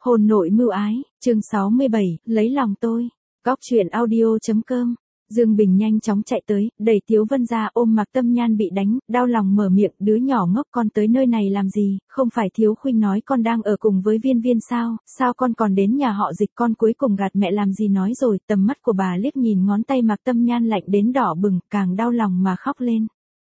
Hôn nội mưu ái, chương 67, lấy lòng tôi. Góc truyện audio.com. Dương Bình nhanh chóng chạy tới, đẩy Tiếu Vân ra ôm Mạc Tâm Nhan bị đánh, đau lòng mở miệng, đứa nhỏ ngốc con tới nơi này làm gì, không phải Thiếu Khuynh nói con đang ở cùng với Viên Viên sao con còn đến nhà họ Dịch, con cuối cùng gạt mẹ làm gì nói rồi. Tầm mắt của bà liếc nhìn ngón tay Mạc Tâm Nhan lạnh đến đỏ bừng, càng đau lòng mà khóc lên.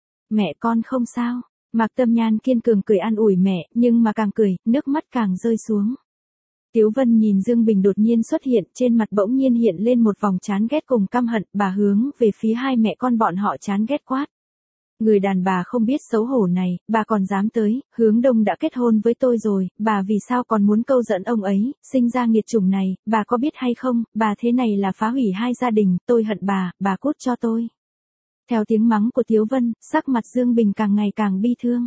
Mẹ con không sao. Mạc Tâm Nhan kiên cường cười an ủi mẹ, nhưng mà càng cười, nước mắt càng rơi xuống. Tiếu Vân nhìn Dương Bình đột nhiên xuất hiện, trên mặt bỗng nhiên hiện lên một vòng chán ghét cùng căm hận, bà hướng về phía hai mẹ con bọn họ chán ghét quát. Người đàn bà không biết xấu hổ này, bà còn dám tới, Hướng Đông đã kết hôn với tôi rồi, bà vì sao còn muốn câu dẫn ông ấy, sinh ra nghiệt chủng này, bà có biết hay không, bà thế này là phá hủy hai gia đình, tôi hận bà cút cho tôi. Theo tiếng mắng của Tiếu Vân, sắc mặt Dương Bình càng ngày càng bi thương.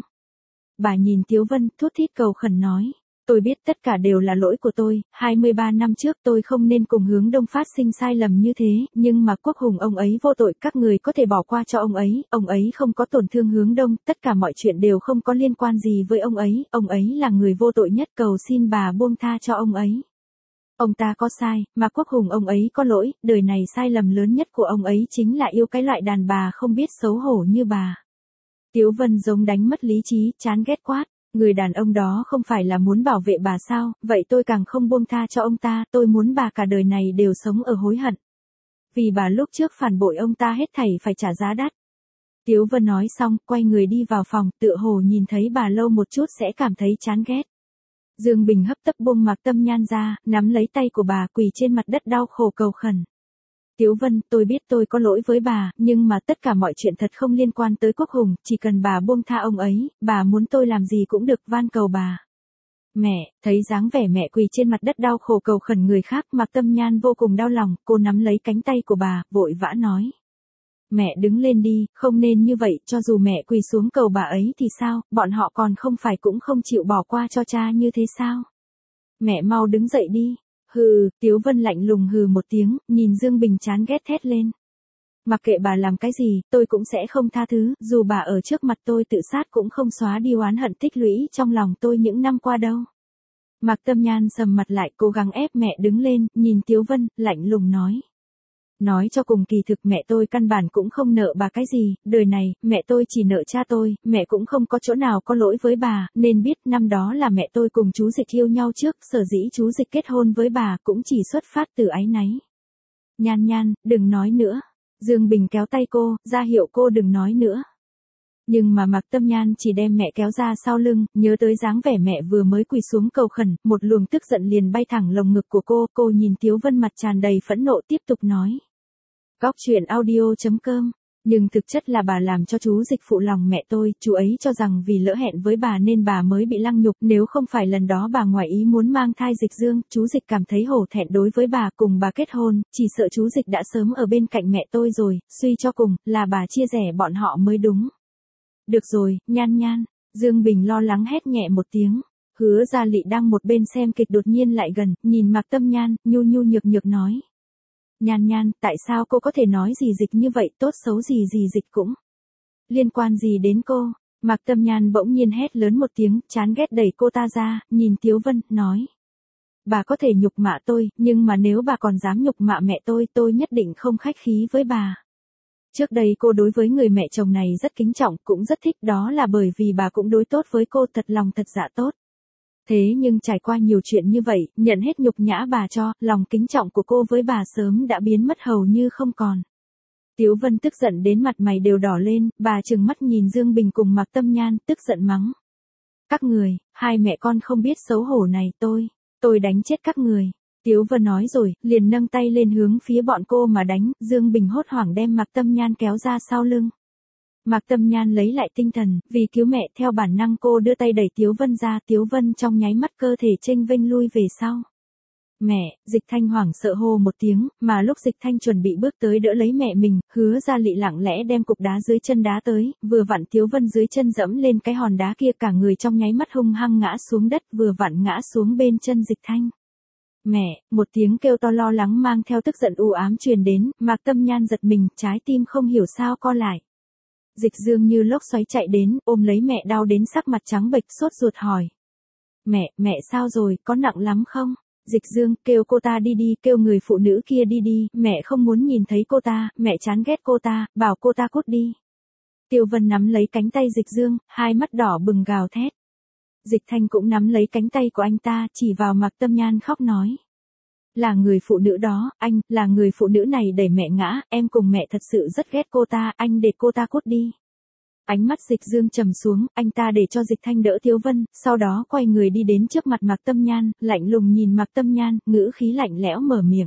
Bà nhìn Tiếu Vân, thút thít cầu khẩn nói. Tôi biết tất cả đều là lỗi của tôi, 23 năm trước tôi không nên cùng Hướng Đông phát sinh sai lầm như thế, nhưng mà Quốc Hùng ông ấy vô tội, các người có thể bỏ qua cho ông ấy không có tổn thương Hướng Đông, tất cả mọi chuyện đều không có liên quan gì với ông ấy là người vô tội nhất, cầu xin bà buông tha cho ông ấy. Ông ta có sai, mà Quốc Hùng ông ấy có lỗi, đời này sai lầm lớn nhất của ông ấy chính là yêu cái loại đàn bà không biết xấu hổ như bà. Tiếu Vân giống đánh mất lý trí, chán ghét quát. Người đàn ông đó không phải là muốn bảo vệ bà sao, vậy tôi càng không buông tha cho ông ta, tôi muốn bà cả đời này đều sống ở hối hận. Vì bà lúc trước phản bội ông ta hết thảy phải trả giá đắt. Tiếu Vân nói xong, quay người đi vào phòng, tựa hồ nhìn thấy bà lâu một chút sẽ cảm thấy chán ghét. Dương Bình hấp tấp buông Mạc Tâm Nhan ra, nắm lấy tay của bà quỳ trên mặt đất đau khổ cầu khẩn. Tiếu Vân, tôi biết tôi có lỗi với bà, nhưng mà tất cả mọi chuyện thật không liên quan tới Quốc Hùng, chỉ cần bà buông tha ông ấy, bà muốn tôi làm gì cũng được, van cầu bà. Mẹ, thấy dáng vẻ mẹ quỳ trên mặt đất đau khổ cầu khẩn người khác, Mạc Tâm Nhan vô cùng đau lòng, cô nắm lấy cánh tay của bà, vội vã nói. Mẹ đứng lên đi, không nên như vậy, cho dù mẹ quỳ xuống cầu bà ấy thì sao, bọn họ còn không phải cũng không chịu bỏ qua cho cha như thế sao? Mẹ mau đứng dậy đi. Hừ, Tiếu Vân lạnh lùng hừ một tiếng, nhìn Dương Bình chán ghét thét lên. Mặc kệ bà làm cái gì, tôi cũng sẽ không tha thứ, dù bà ở trước mặt tôi tự sát cũng không xóa đi oán hận tích lũy trong lòng tôi những năm qua đâu. Mạc Tâm Nhan sầm mặt lại, cố gắng ép mẹ đứng lên, nhìn Tiếu Vân, lạnh lùng nói. Nói cho cùng kỳ thực mẹ tôi căn bản cũng không nợ bà cái gì, đời này, mẹ tôi chỉ nợ cha tôi, mẹ cũng không có chỗ nào có lỗi với bà, nên biết năm đó là mẹ tôi cùng chú Dịch yêu nhau trước, sở dĩ chú Dịch kết hôn với bà cũng chỉ xuất phát từ áy náy. Nhan Nhan, đừng nói nữa. Dương Bình kéo tay cô, ra hiệu cô đừng nói nữa. Nhưng mà Mạc Tâm Nhan chỉ đem mẹ kéo ra sau lưng, nhớ tới dáng vẻ mẹ vừa mới quỳ xuống cầu khẩn, một luồng tức giận liền bay thẳng lồng ngực của cô nhìn Tiếu Vân mặt tràn đầy phẫn nộ tiếp tục nói. Góc truyện audio.com. Nhưng thực chất là bà làm cho chú Dịch phụ lòng mẹ tôi, chú ấy cho rằng vì lỡ hẹn với bà nên bà mới bị lăng nhục, nếu không phải lần đó bà ngoài ý muốn mang thai Dịch Dương, chú Dịch cảm thấy hổ thẹn đối với bà, cùng bà kết hôn, chỉ sợ chú Dịch đã sớm ở bên cạnh mẹ tôi rồi, suy cho cùng, là bà chia rẽ bọn họ mới đúng. Được rồi, Nhan Nhan, Dương Bình lo lắng hét nhẹ một tiếng. Hứa Gia Lị đang một bên xem kịch đột nhiên lại gần, nhìn Mạc Tâm Nhan, nhu nhược nói. Nhan Nhan, tại sao cô có thể nói gì Dịch như vậy, tốt xấu gì Dịch cũng liên quan gì đến cô? Mạc Tâm Nhan bỗng nhiên hét lớn một tiếng, chán ghét đẩy cô ta ra, nhìn Tiếu Vân, nói. Bà có thể nhục mạ tôi, nhưng mà nếu bà còn dám nhục mạ mẹ tôi nhất định không khách khí với bà. Trước đây cô đối với người mẹ chồng này rất kính trọng, cũng rất thích, đó là bởi vì bà cũng đối tốt với cô, thật lòng thật dạ tốt. Thế nhưng trải qua nhiều chuyện như vậy, nhận hết nhục nhã bà cho, lòng kính trọng của cô với bà sớm đã biến mất hầu như không còn. Tiếu Vân tức giận đến mặt mày đều đỏ lên, bà trừng mắt nhìn Dương Bình cùng Mạc Tâm Nhan, tức giận mắng. Các người, hai mẹ con không biết xấu hổ này, tôi đánh chết các người. Tiếu Vân nói rồi, liền nâng tay lên hướng phía bọn cô mà đánh, Dương Bình hốt hoảng đem Mạc Tâm Nhan kéo ra sau lưng. Mạc Tâm Nhan lấy lại tinh thần, vì cứu mẹ theo bản năng cô đưa tay đẩy Tiếu Vân ra, Tiếu Vân trong nháy mắt cơ thể chênh vênh lui về sau. Mẹ, Dịch Thanh hoảng sợ hô một tiếng, mà lúc Dịch Thanh chuẩn bị bước tới đỡ lấy mẹ mình, Hứa Gia Lị lặng lẽ đem cục đá dưới chân đá tới, vừa vặn Tiếu Vân dưới chân dẫm lên cái hòn đá kia, cả người trong nháy mắt hung hăng ngã xuống đất, vừa vặn ngã xuống bên chân Dịch Thanh. Mẹ, một tiếng kêu to lo lắng mang theo tức giận u ám truyền đến, Mạc Tâm Nhan giật mình, trái tim không hiểu sao co lại. Dịch Dương như lốc xoáy chạy đến, ôm lấy mẹ đau đến sắc mặt trắng bệch, sốt ruột hỏi. Mẹ sao rồi, có nặng lắm không? Dịch Dương, kêu cô ta đi đi, kêu người phụ nữ kia đi đi, mẹ không muốn nhìn thấy cô ta, mẹ chán ghét cô ta, bảo cô ta cút đi. Tiêu Vân nắm lấy cánh tay Dịch Dương, hai mắt đỏ bừng gào thét. Dịch Thanh cũng nắm lấy cánh tay của anh ta, chỉ vào Mạc Tâm Nhan khóc nói. Là người phụ nữ đó, anh, là người phụ nữ này đẩy mẹ ngã, em cùng mẹ thật sự rất ghét cô ta, anh để cô ta cút đi. Ánh mắt Dịch Dương trầm xuống, anh ta để cho Dịch Thanh đỡ Tiêu Vân, sau đó quay người đi đến trước mặt Mạc Tâm Nhan, lạnh lùng nhìn Mạc Tâm Nhan, ngữ khí lạnh lẽo mở miệng.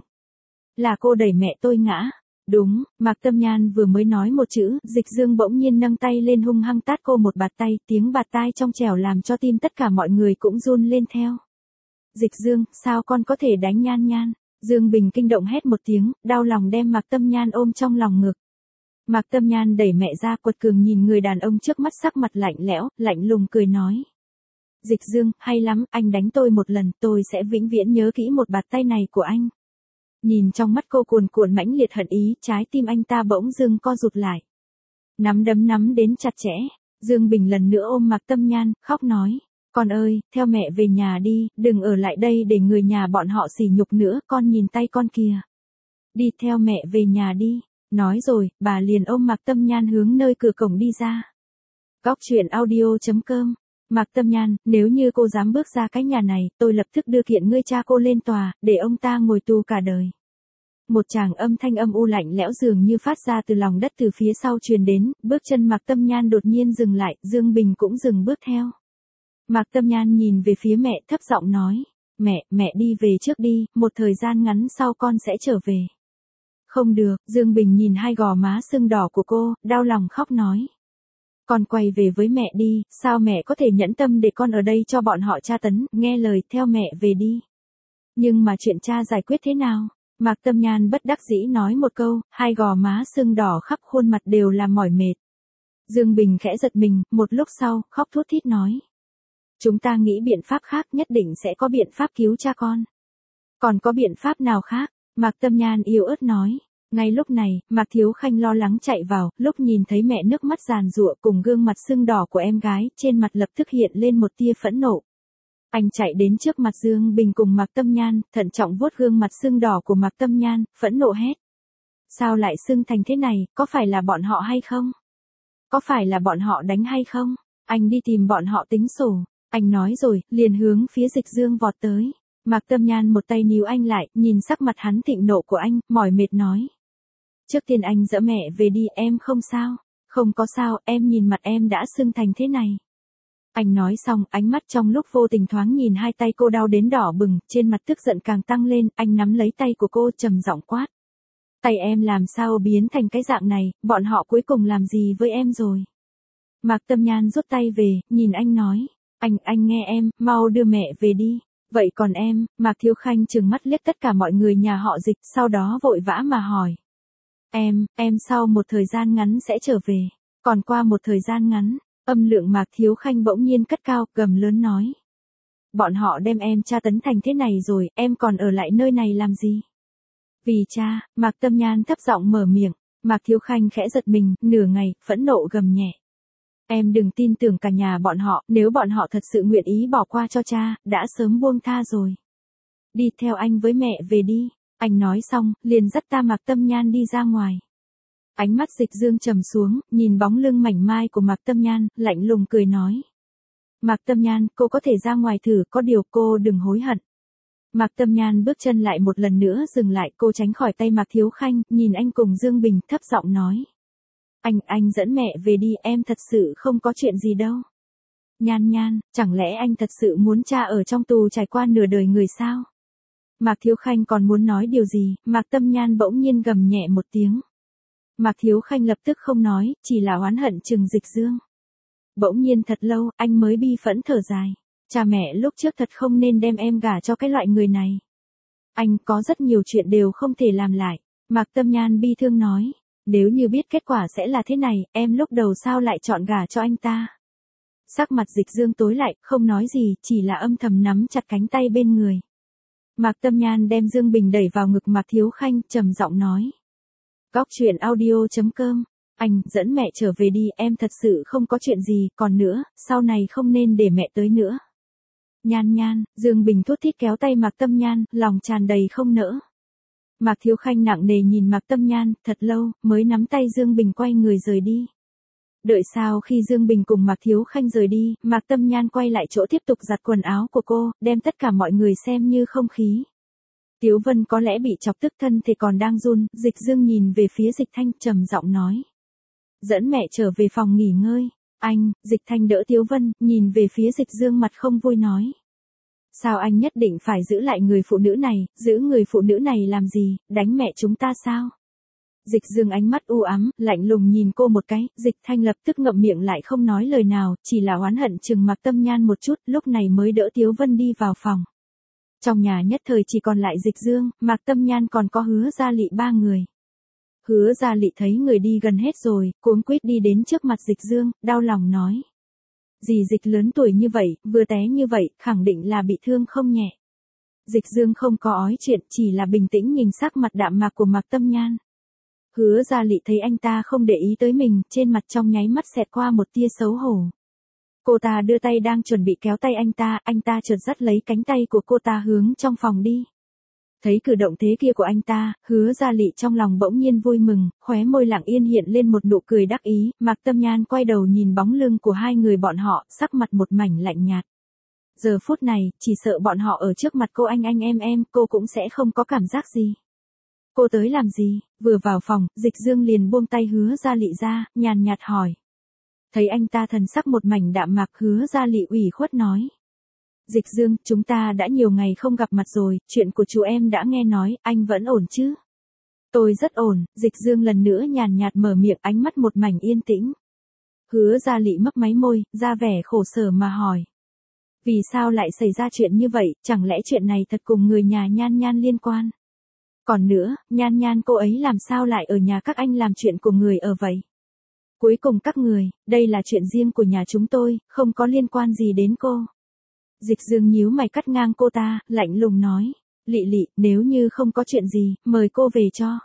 Là cô đẩy mẹ tôi ngã. Đúng, Mạc Tâm Nhan vừa mới nói một chữ, Dịch Dương bỗng nhiên nâng tay lên hung hăng tát cô một bạt tay, tiếng bạt tai trong trẻo làm cho tim tất cả mọi người cũng run lên theo. Dịch Dương, sao con có thể đánh Nhan Nhan? Dương Bình kinh động hét một tiếng, đau lòng đem Mạc Tâm Nhan ôm trong lòng ngực. Mạc Tâm Nhan đẩy mẹ ra, quật cường nhìn người đàn ông trước mắt, sắc mặt lạnh lẽo, lạnh lùng cười nói. Dịch Dương, hay lắm, anh đánh tôi một lần, tôi sẽ vĩnh viễn nhớ kỹ một bạt tay này của anh. Nhìn trong mắt cô cuồn cuộn mãnh liệt hận ý, trái tim anh ta bỗng dưng co rụt lại. Nắm đấm nắm đến chặt chẽ, Dương Bình lần nữa ôm Mạc Tâm Nhan, khóc nói. Con ơi, theo mẹ về nhà đi, đừng ở lại đây để người nhà bọn họ sỉ nhục nữa, con nhìn tay con kìa. Đi theo mẹ về nhà đi. Nói rồi, bà liền ôm Mạc Tâm Nhan hướng nơi cửa cổng đi ra. Góc truyện audio.com. Mạc Tâm Nhan, nếu như cô dám bước ra cái nhà này, tôi lập tức đưa kiện ngươi cha cô lên tòa, để ông ta ngồi tù cả đời. Một tràng âm thanh âm u lạnh lẽo dường như phát ra từ lòng đất từ phía sau truyền đến, bước chân Mạc Tâm Nhan đột nhiên dừng lại, Dương Bình cũng dừng bước theo. Mạc Tâm Nhan nhìn về phía mẹ thấp giọng nói, mẹ đi về trước đi, một thời gian ngắn sau con sẽ trở về. Không được, Dương Bình nhìn hai gò má sưng đỏ của cô, đau lòng khóc nói. Con quay về với mẹ đi, sao mẹ có thể nhẫn tâm để con ở đây cho bọn họ tra tấn, nghe lời theo mẹ về đi. Nhưng mà chuyện cha giải quyết thế nào? Mạc Tâm Nhan bất đắc dĩ nói một câu, hai gò má sưng đỏ khắp khuôn mặt đều là mỏi mệt. Dương Bình khẽ giật mình, một lúc sau, khóc thút thít nói. Chúng ta nghĩ biện pháp khác, nhất định sẽ có biện pháp cứu cha con. Còn có biện pháp nào khác? Mạc Tâm Nhan yếu ớt nói. Ngay lúc này, Mạc Thiếu Khanh lo lắng chạy vào, lúc nhìn thấy mẹ nước mắt giàn giụa cùng gương mặt sưng đỏ của em gái, trên mặt lập tức hiện lên một tia phẫn nộ. Anh chạy đến trước mặt Dương Bình cùng Mạc Tâm Nhan, thận trọng vuốt gương mặt sưng đỏ của Mạc Tâm Nhan, phẫn nộ hét. Sao lại sưng thành thế này, có phải là bọn họ hay không? Có phải là bọn họ đánh hay không? Anh đi tìm bọn họ tính sổ. Anh nói rồi, liền hướng phía Dịch Dương vọt tới. Mạc Tâm Nhan một tay níu anh lại, nhìn sắc mặt hắn thịnh nộ của anh, mỏi mệt nói. Trước tiên anh dỡ mẹ về đi, em không sao. Không có sao, em nhìn mặt em đã sưng thành thế này. Anh nói xong, ánh mắt trong lúc vô tình thoáng nhìn hai tay cô đau đến đỏ bừng, trên mặt tức giận càng tăng lên, anh nắm lấy tay của cô trầm giọng quát. Tay em làm sao biến thành cái dạng này, bọn họ cuối cùng làm gì với em rồi? Mạc Tâm Nhan rút tay về, nhìn anh nói. Anh nghe em, mau đưa mẹ về đi. Vậy còn em? Mạc Thiếu Khanh trừng mắt liếc tất cả mọi người nhà họ Dịch, sau đó vội vã mà hỏi. Em sau một thời gian ngắn sẽ trở về. Còn qua một thời gian ngắn, âm lượng Mạc Thiếu Khanh bỗng nhiên cất cao, gầm lớn nói. Bọn họ đem em tra tấn thành thế này rồi, em còn ở lại nơi này làm gì? Vì cha, Mạc Tâm Nhan thấp giọng mở miệng, Mạc Thiếu Khanh khẽ giật mình, nửa ngày, phẫn nộ gầm nhẹ. Em đừng tin tưởng cả nhà bọn họ, nếu bọn họ thật sự nguyện ý bỏ qua cho cha, đã sớm buông tha rồi. Đi theo anh với mẹ về đi. Anh nói xong, liền dắt ta Mạc Tâm Nhan đi ra ngoài. Ánh mắt Dịch Dương trầm xuống, nhìn bóng lưng mảnh mai của Mạc Tâm Nhan, lạnh lùng cười nói. Mạc Tâm Nhan, cô có thể ra ngoài thử, có điều cô đừng hối hận. Mạc Tâm Nhan bước chân lại một lần nữa dừng lại, cô tránh khỏi tay Mạc Thiếu Khanh, nhìn anh cùng Dương Bình, thấp giọng nói. Anh dẫn mẹ về đi, em thật sự không có chuyện gì đâu. Nhan, chẳng lẽ anh thật sự muốn cha ở trong tù trải qua nửa đời người sao? Mạc Thiếu Khanh còn muốn nói điều gì, Mạc Tâm Nhan bỗng nhiên gầm nhẹ một tiếng. Mạc Thiếu Khanh lập tức không nói, chỉ là oán hận trừng Dịch Dương. Bỗng nhiên thật lâu, anh mới bi phẫn thở dài. Cha mẹ lúc trước thật không nên đem em gả cho cái loại người này. Anh có rất nhiều chuyện đều không thể làm lại. Mạc Tâm Nhan bi thương nói. Nếu như biết kết quả sẽ là thế này, em lúc đầu sao lại chọn gả cho anh ta? Sắc mặt Dịch Dương tối lại, không nói gì, chỉ là âm thầm nắm chặt cánh tay bên người. Mạc Tâm Nhan đem Dương Bình đẩy vào ngực Mạc Thiếu Khanh, trầm giọng nói. Góc truyện audio.com. Anh, dẫn mẹ trở về đi, em thật sự không có chuyện gì, còn nữa, sau này không nên để mẹ tới nữa. Nhan Nhan, Dương Bình thút thít kéo tay Mạc Tâm Nhan, lòng tràn đầy không nỡ. Mạc Thiếu Khanh nặng nề nhìn Mạc Tâm Nhan, thật lâu, mới nắm tay Dương Bình quay người rời đi. Đợi sau khi Dương Bình cùng Mạc Thiếu Khanh rời đi, Mạc Tâm Nhan quay lại chỗ tiếp tục giặt quần áo của cô, đem tất cả mọi người xem như không khí. Tiếu Vân có lẽ bị chọc tức thân thì còn đang run, Dịch Dương nhìn về phía Dịch Thanh trầm giọng nói. Dẫn mẹ trở về phòng nghỉ ngơi. Anh, Dịch Thanh đỡ Tiếu Vân, nhìn về phía Dịch Dương mặt không vui nói. Sao anh nhất định phải giữ lại người phụ nữ này, giữ người phụ nữ này làm gì, đánh mẹ chúng ta sao? Dịch Dương ánh mắt u ám, lạnh lùng nhìn cô một cái, Dịch Thanh lập tức ngậm miệng lại không nói lời nào, chỉ là oán hận chừng Mạc Tâm Nhan một chút, lúc này mới đỡ Tiếu Vân đi vào phòng. Trong nhà nhất thời chỉ còn lại Dịch Dương, Mạc Tâm Nhan còn có Hứa Gia Lị ba người. Hứa Gia Lị thấy người đi gần hết rồi, cuống quýt đi đến trước mặt Dịch Dương, đau lòng nói. Dì Dịch lớn tuổi như vậy, vừa té như vậy, khẳng định là bị thương không nhẹ. Dịch Dương không có ói chuyện, chỉ là bình tĩnh nhìn sắc mặt đạm mạc của Mạc Tâm Nhan. Hứa Gia Lị thấy anh ta không để ý tới mình, trên mặt trong nháy mắt xẹt qua một tia xấu hổ. Cô ta đưa tay đang chuẩn bị kéo tay anh ta chợt dắt lấy cánh tay của cô ta hướng trong phòng đi. Thấy cử động thế kia của anh ta, Hứa Gia Lị trong lòng bỗng nhiên vui mừng, khóe môi lặng yên hiện lên một nụ cười đắc ý, Mạc Tâm Nhan quay đầu nhìn bóng lưng của hai người bọn họ, sắc mặt một mảnh lạnh nhạt. Giờ phút này, chỉ sợ bọn họ ở trước mặt cô anh em, cô cũng sẽ không có cảm giác gì. Cô tới làm gì? Vừa vào phòng, Dịch Dương liền buông tay Hứa Gia Lị ra, nhàn nhạt hỏi. Thấy anh ta thần sắc một mảnh đạm mạc, Hứa Gia Lị ủy khuất nói. Dịch Dương, chúng ta đã nhiều ngày không gặp mặt rồi, chuyện của chú em đã nghe nói, anh vẫn ổn chứ? Tôi rất ổn, Dịch Dương lần nữa nhàn nhạt mở miệng, ánh mắt một mảnh yên tĩnh. Hứa Gia Lị mấp máy môi, ra vẻ khổ sở mà hỏi. Vì sao lại xảy ra chuyện như vậy, chẳng lẽ chuyện này thật cùng người nhà Nhan Nhan liên quan? Còn nữa, Nhan Nhan cô ấy làm sao lại ở nhà các anh làm chuyện của người ở vậy? Cuối cùng các người, đây là chuyện riêng của nhà chúng tôi, không có liên quan gì đến cô. Dịch Dương nhíu mày cắt ngang cô ta, lạnh lùng nói. Lị Lị, nếu như không có chuyện gì, mời cô về cho.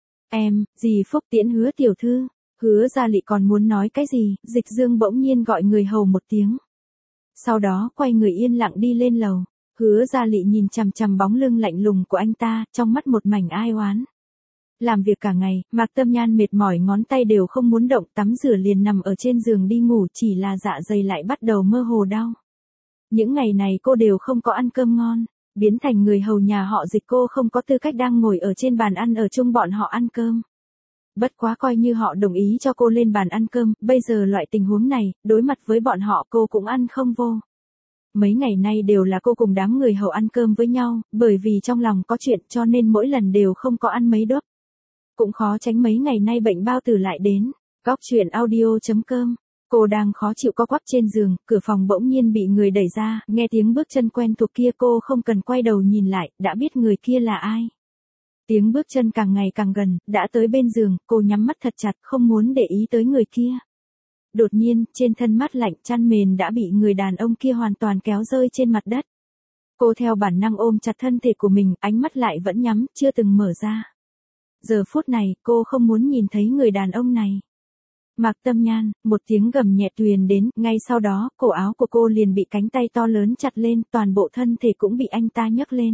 Em, dì Phúc tiễn Hứa tiểu thư. Hứa Gia Lị còn muốn nói cái gì, Dịch Dương bỗng nhiên gọi người hầu một tiếng. Sau đó quay người yên lặng đi lên lầu. Hứa Gia Lị nhìn chằm chằm bóng lưng lạnh lùng của anh ta, trong mắt một mảnh ai oán. Làm việc cả ngày, Mạc Tâm Nhan mệt mỏi ngón tay đều không muốn động, tắm rửa liền nằm ở trên giường đi ngủ, chỉ là dạ dày lại bắt đầu mơ hồ đau. Những ngày này cô đều không có ăn cơm ngon, biến thành người hầu nhà họ Dịch, cô không có tư cách đang ngồi ở trên bàn ăn ở chung bọn họ ăn cơm. Bất quá coi như họ đồng ý cho cô lên bàn ăn cơm, bây giờ loại tình huống này, đối mặt với bọn họ cô cũng ăn không vô. Mấy ngày nay đều là cô cùng đám người hầu ăn cơm với nhau, bởi vì trong lòng có chuyện cho nên mỗi lần đều không có ăn mấy đốt. Cũng khó tránh mấy ngày nay bệnh bao tử lại đến. Góc truyện audio.com. Cô đang khó chịu co quắp trên giường, cửa phòng bỗng nhiên bị người đẩy ra, nghe tiếng bước chân quen thuộc kia cô không cần quay đầu nhìn lại, đã biết người kia là ai. Tiếng bước chân càng ngày càng gần, đã tới bên giường, cô nhắm mắt thật chặt, không muốn để ý tới người kia. Đột nhiên, trên thân mát lạnh, chăn mền đã bị người đàn ông kia hoàn toàn kéo rơi trên mặt đất. Cô theo bản năng ôm chặt thân thể của mình, ánh mắt lại vẫn nhắm, chưa từng mở ra. Giờ phút này, cô không muốn nhìn thấy người đàn ông này. Mạc Tâm Nhan, một tiếng gầm nhẹ truyền đến, ngay sau đó, cổ áo của cô liền bị cánh tay to lớn chặt lên, toàn bộ thân thể cũng bị anh ta nhấc lên.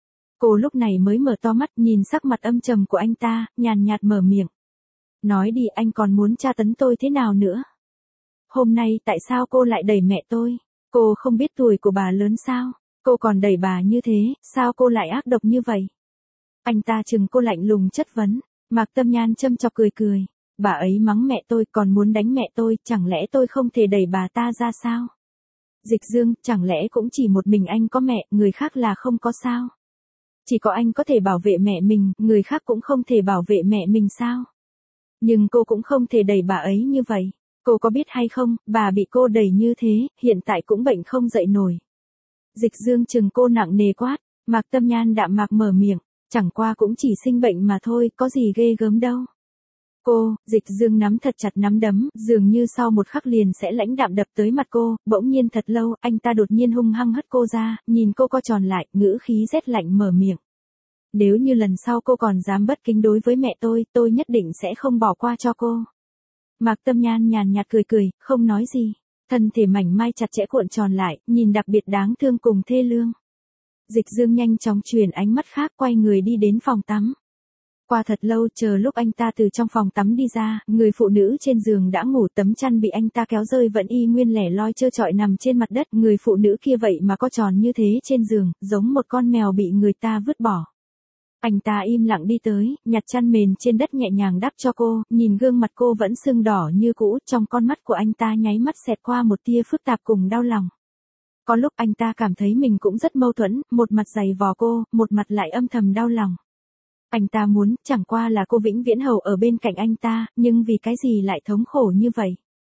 Cô lúc này mới mở to mắt, nhìn sắc mặt âm trầm của anh ta, nhàn nhạt mở miệng. Nói đi, anh còn muốn tra tấn tôi thế nào nữa? Hôm nay tại sao cô lại đẩy mẹ tôi? Cô không biết tuổi của bà lớn sao? Cô còn đẩy bà như thế, sao cô lại ác độc như vậy? Anh ta chừng cô lạnh lùng chất vấn. Mạc Tâm Nhan châm chọc cười cười. Bà ấy mắng mẹ tôi, còn muốn đánh mẹ tôi, chẳng lẽ tôi không thể đẩy bà ta ra sao? Dịch Dương, chẳng lẽ cũng chỉ một mình anh có mẹ, người khác là không có sao? Chỉ có anh có thể bảo vệ mẹ mình, người khác cũng không thể bảo vệ mẹ mình sao? Nhưng cô cũng không thể đẩy bà ấy như vậy. Cô có biết hay không, bà bị cô đẩy như thế, hiện tại cũng bệnh không dậy nổi. Dịch Dương chừng cô nặng nề quát, Mạc Tâm Nhan đạm mạc mở miệng, chẳng qua cũng chỉ sinh bệnh mà thôi, có gì ghê gớm đâu. Cô, Dịch Dương nắm thật chặt nắm đấm, dường như sau một khắc liền sẽ lãnh đạm đập tới mặt cô, bỗng nhiên thật lâu, anh ta đột nhiên hung hăng hất cô ra, nhìn cô co tròn lại, ngữ khí rét lạnh mở miệng. Nếu như lần sau cô còn dám bất kính đối với mẹ tôi nhất định sẽ không bỏ qua cho cô. Mạc Tâm Nhan nhàn nhạt cười cười, không nói gì. Thân thể mảnh mai chặt chẽ cuộn tròn lại, nhìn đặc biệt đáng thương cùng thê lương. Dịch Dương nhanh chóng chuyển ánh mắt khác quay người đi đến phòng tắm. Qua thật lâu chờ lúc anh ta từ trong phòng tắm đi ra, người phụ nữ trên giường đã ngủ, tấm chăn bị anh ta kéo rơi vẫn y nguyên lẻ loi trơ trọi nằm trên mặt đất. Người phụ nữ kia vậy mà có tròn như thế trên giường, giống một con mèo bị người ta vứt bỏ. Anh ta im lặng đi tới, nhặt chăn mền trên đất nhẹ nhàng đắp cho cô, nhìn gương mặt cô vẫn sưng đỏ như cũ, trong con mắt của anh ta nháy mắt xẹt qua một tia phức tạp cùng đau lòng. Có lúc anh ta cảm thấy mình cũng rất mâu thuẫn, một mặt giày vò cô, một mặt lại âm thầm đau lòng. Anh ta muốn, chẳng qua là cô vĩnh viễn hầu ở bên cạnh anh ta, nhưng vì cái gì lại thống khổ như vậy?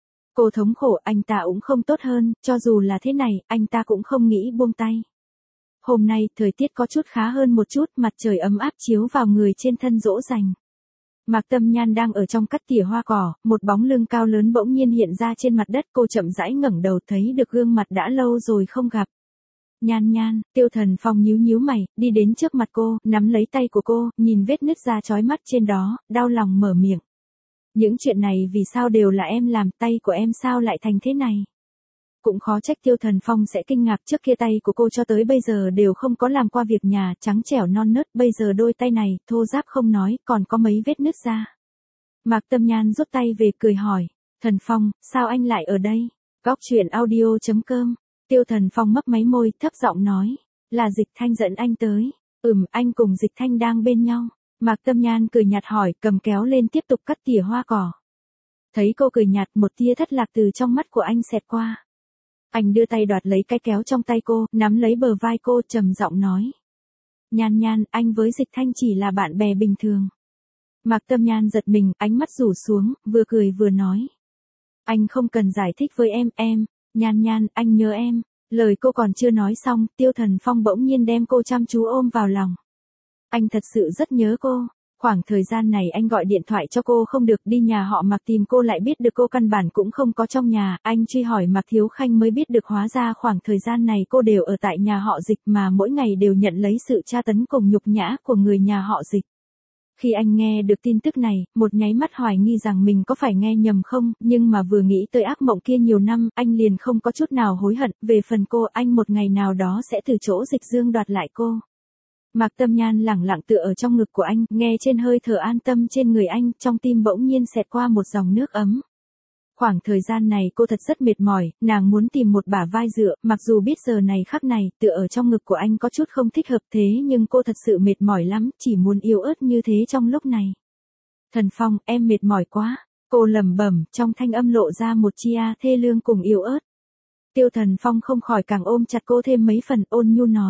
Cô thống khổ, anh ta cũng không tốt hơn, cho dù là thế này, anh ta cũng không nghĩ buông tay. Hôm nay, thời tiết có chút khá hơn một chút, mặt trời ấm áp chiếu vào người trên thân dỗ dành. Mạc Tâm Nhan đang ở trong cắt tỉa hoa cỏ, một bóng lưng cao lớn bỗng nhiên hiện ra trên mặt đất, cô chậm rãi ngẩng đầu thấy được gương mặt đã lâu rồi không gặp. Nhan Nhan, Tiêu Thần Phong nhíu nhíu mày, đi đến trước mặt cô, nắm lấy tay của cô, nhìn vết nứt da chói mắt trên đó, đau lòng mở miệng. Những chuyện này vì sao đều là em làm, tay của em sao lại thành thế này? Cũng khó trách Tiêu Thần Phong sẽ kinh ngạc, trước kia tay của cô cho tới bây giờ đều không có làm qua việc nhà, trắng trẻo non nớt, bây giờ đôi tay này, thô ráp không nói, còn có mấy vết nứt da. Mạc Tâm Nhan rút tay về cười hỏi, Thần Phong, sao anh lại ở đây? Góc truyện audio.com. Tiêu Thần Phong mấp máy môi, thấp giọng nói, là Dịch Thanh dẫn anh tới. Anh cùng Dịch Thanh đang bên nhau. Mạc Tâm Nhan cười nhạt hỏi, cầm kéo lên tiếp tục cắt tỉa hoa cỏ. Thấy cô cười nhạt, một tia thất lạc từ trong mắt của anh xẹt qua. Anh đưa tay đoạt lấy cái kéo trong tay cô, nắm lấy bờ vai cô, trầm giọng nói. Nhan Nhan, anh với Dịch Thanh chỉ là bạn bè bình thường. Mạc Tâm Nhan giật mình, ánh mắt rủ xuống, vừa cười vừa nói. Anh không cần giải thích với em, Nhan Nhan, anh nhớ em. Lời cô còn chưa nói xong, Tiêu Thần Phong bỗng nhiên đem cô chăm chú ôm vào lòng. Anh thật sự rất nhớ cô. Khoảng thời gian này anh gọi điện thoại cho cô không được, đi nhà họ Mạc tìm cô lại biết được cô căn bản cũng không có trong nhà, anh truy hỏi Mạc Thiếu Khanh mới biết được hóa ra khoảng thời gian này cô đều ở tại nhà họ Dịch mà mỗi ngày đều nhận lấy sự tra tấn cùng nhục nhã của người nhà họ Dịch. Khi anh nghe được tin tức này, một nháy mắt hoài nghi rằng mình có phải nghe nhầm không, nhưng mà vừa nghĩ tới ác mộng kia nhiều năm, anh liền không có chút nào hối hận, về phần cô, anh một ngày nào đó sẽ từ chỗ Dịch Dương đoạt lại cô. Mạc Tâm Nhan lẳng lặng tựa ở trong ngực của anh, nghe trên hơi thở an tâm trên người anh, trong tim bỗng nhiên xẹt qua một dòng nước ấm. Khoảng thời gian này cô thật rất mệt mỏi, nàng muốn tìm một bả vai dựa, mặc dù biết giờ này khắc này, tựa ở trong ngực của anh có chút không thích hợp thế nhưng cô thật sự mệt mỏi lắm, chỉ muốn yếu ớt như thế trong lúc này. Thần Phong, em mệt mỏi quá, cô lẩm bẩm, trong thanh âm lộ ra một chia thê lương cùng yếu ớt. Tiêu Thần Phong không khỏi càng ôm chặt cô thêm mấy phần, ôn nhu nói.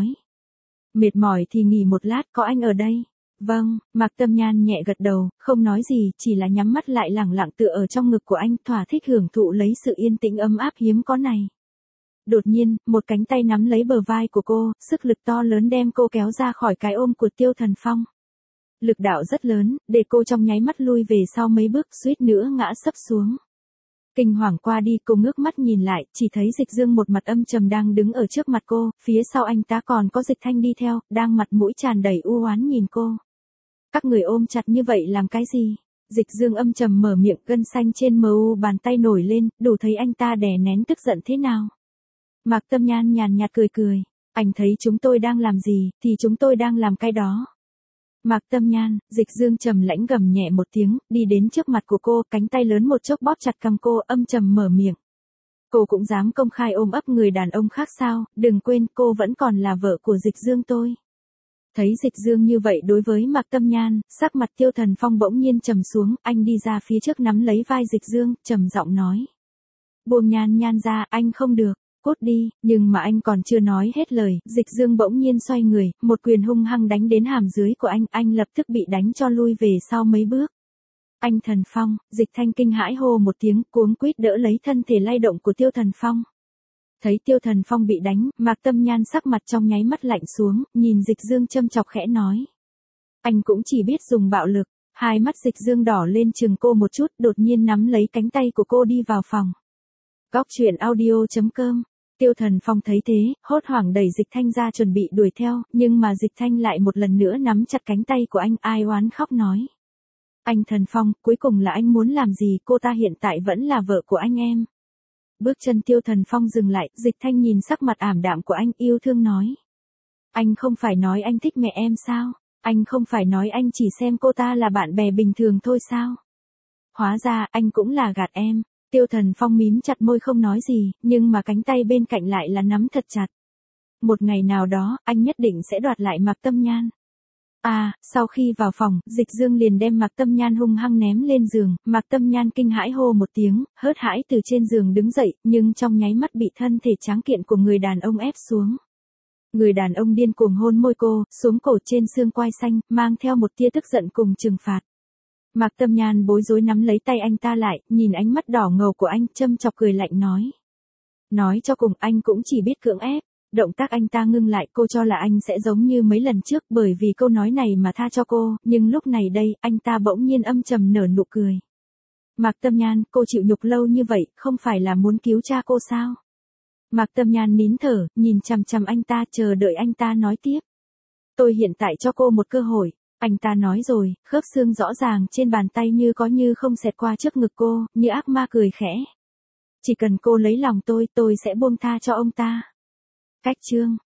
Mệt mỏi thì nghỉ một lát, có anh ở đây. Vâng, Mạc Tâm Nhan nhẹ gật đầu, không nói gì, chỉ là nhắm mắt lại lẳng lặng tựa ở trong ngực của anh, thỏa thích hưởng thụ lấy sự yên tĩnh ấm áp hiếm có này. Đột nhiên, một cánh tay nắm lấy bờ vai của cô, sức lực to lớn đem cô kéo ra khỏi cái ôm của Tiêu Thần Phong. Lực đạo rất lớn, để cô trong nháy mắt lui về sau mấy bước, suýt nữa ngã sấp xuống. Kinh hoàng qua đi, cô ngước mắt nhìn lại, chỉ thấy Dịch Dương một mặt âm trầm đang đứng ở trước mặt cô, phía sau anh ta còn có Dịch Thanh đi theo, đang mặt mũi tràn đầy u oán nhìn cô. Các người ôm chặt như vậy làm cái gì? Dịch Dương âm trầm mở miệng, gân xanh trên mờ u bàn tay nổi lên, đủ thấy anh ta đè nén tức giận thế nào. Mạc Tâm Nhan nhàn nhạt cười cười, anh thấy chúng tôi đang làm gì, thì chúng tôi đang làm cái đó. Mạc Tâm Nhan, Dịch Dương trầm lãnh gầm nhẹ một tiếng, đi đến trước mặt của cô, cánh tay lớn một chốc bóp chặt cằm cô, âm trầm mở miệng. Cô cũng dám công khai ôm ấp người đàn ông khác sao, đừng quên cô vẫn còn là vợ của Dịch Dương tôi. Thấy Dịch Dương như vậy đối với Mạc Tâm Nhan, sắc mặt Tiêu Thần Phong bỗng nhiên trầm xuống, anh đi ra phía trước nắm lấy vai Dịch Dương, trầm giọng nói. Buông Nhan Nhan ra, anh không được. Cút đi, nhưng mà anh còn chưa nói hết lời, Dịch Dương bỗng nhiên xoay người, một quyền hung hăng đánh đến hàm dưới của anh lập tức bị đánh cho lui về sau mấy bước. Anh Thần Phong, Dịch Thanh kinh hãi hô một tiếng, cuống quýt đỡ lấy thân thể lay động của Tiêu Thần Phong. Thấy Tiêu Thần Phong bị đánh, Mạc Tâm Nhan sắc mặt trong nháy mắt lạnh xuống, nhìn Dịch Dương châm chọc khẽ nói. Anh cũng chỉ biết dùng bạo lực, hai mắt Dịch Dương đỏ lên chừng cô một chút, đột nhiên nắm lấy cánh tay của cô đi vào phòng. Góc truyện audio.com. Tiêu Thần Phong thấy thế, hốt hoảng đẩy Dịch Thanh ra chuẩn bị đuổi theo, nhưng mà Dịch Thanh lại một lần nữa nắm chặt cánh tay của anh, ai oán khóc nói. Anh Thần Phong, cuối cùng là anh muốn làm gì, cô ta hiện tại vẫn là vợ của anh em. Bước chân Tiêu Thần Phong dừng lại, Dịch Thanh nhìn sắc mặt ảm đạm của anh yêu thương nói. Anh không phải nói anh thích mẹ em sao? Anh không phải nói anh chỉ xem cô ta là bạn bè bình thường thôi sao? Hóa ra, anh cũng là gạt em. Tiêu Thần Phong mím chặt môi không nói gì, nhưng mà cánh tay bên cạnh lại là nắm thật chặt. Một ngày nào đó, anh nhất định sẽ đoạt lại Mạc Tâm Nhan. Sau khi vào phòng, Dịch Dương liền đem Mạc Tâm Nhan hung hăng ném lên giường, Mạc Tâm Nhan kinh hãi hô một tiếng, hớt hãi từ trên giường đứng dậy, nhưng trong nháy mắt bị thân thể tráng kiện của người đàn ông ép xuống. Người đàn ông điên cuồng hôn môi cô, xuống cổ trên xương quai xanh, mang theo một tia tức giận cùng trừng phạt. Mạc Tâm Nhan bối rối nắm lấy tay anh ta lại, nhìn ánh mắt đỏ ngầu của anh, châm chọc cười lạnh nói. Nói cho cùng anh cũng chỉ biết cưỡng ép. Động tác anh ta ngưng lại, cô cho là anh sẽ giống như mấy lần trước bởi vì câu nói này mà tha cho cô, nhưng lúc này đây, anh ta bỗng nhiên âm trầm nở nụ cười. Mạc Tâm Nhan, cô chịu nhục lâu như vậy, không phải là muốn cứu cha cô sao? Mạc Tâm Nhan nín thở, nhìn chằm chằm anh ta, chờ đợi anh ta nói tiếp. Tôi hiện tại cho cô một cơ hội. Anh ta nói rồi, khớp xương rõ ràng trên bàn tay như có như không xẹt qua trước ngực cô, như ác ma cười khẽ. Chỉ cần cô lấy lòng tôi sẽ buông tha cho ông ta. Cách chương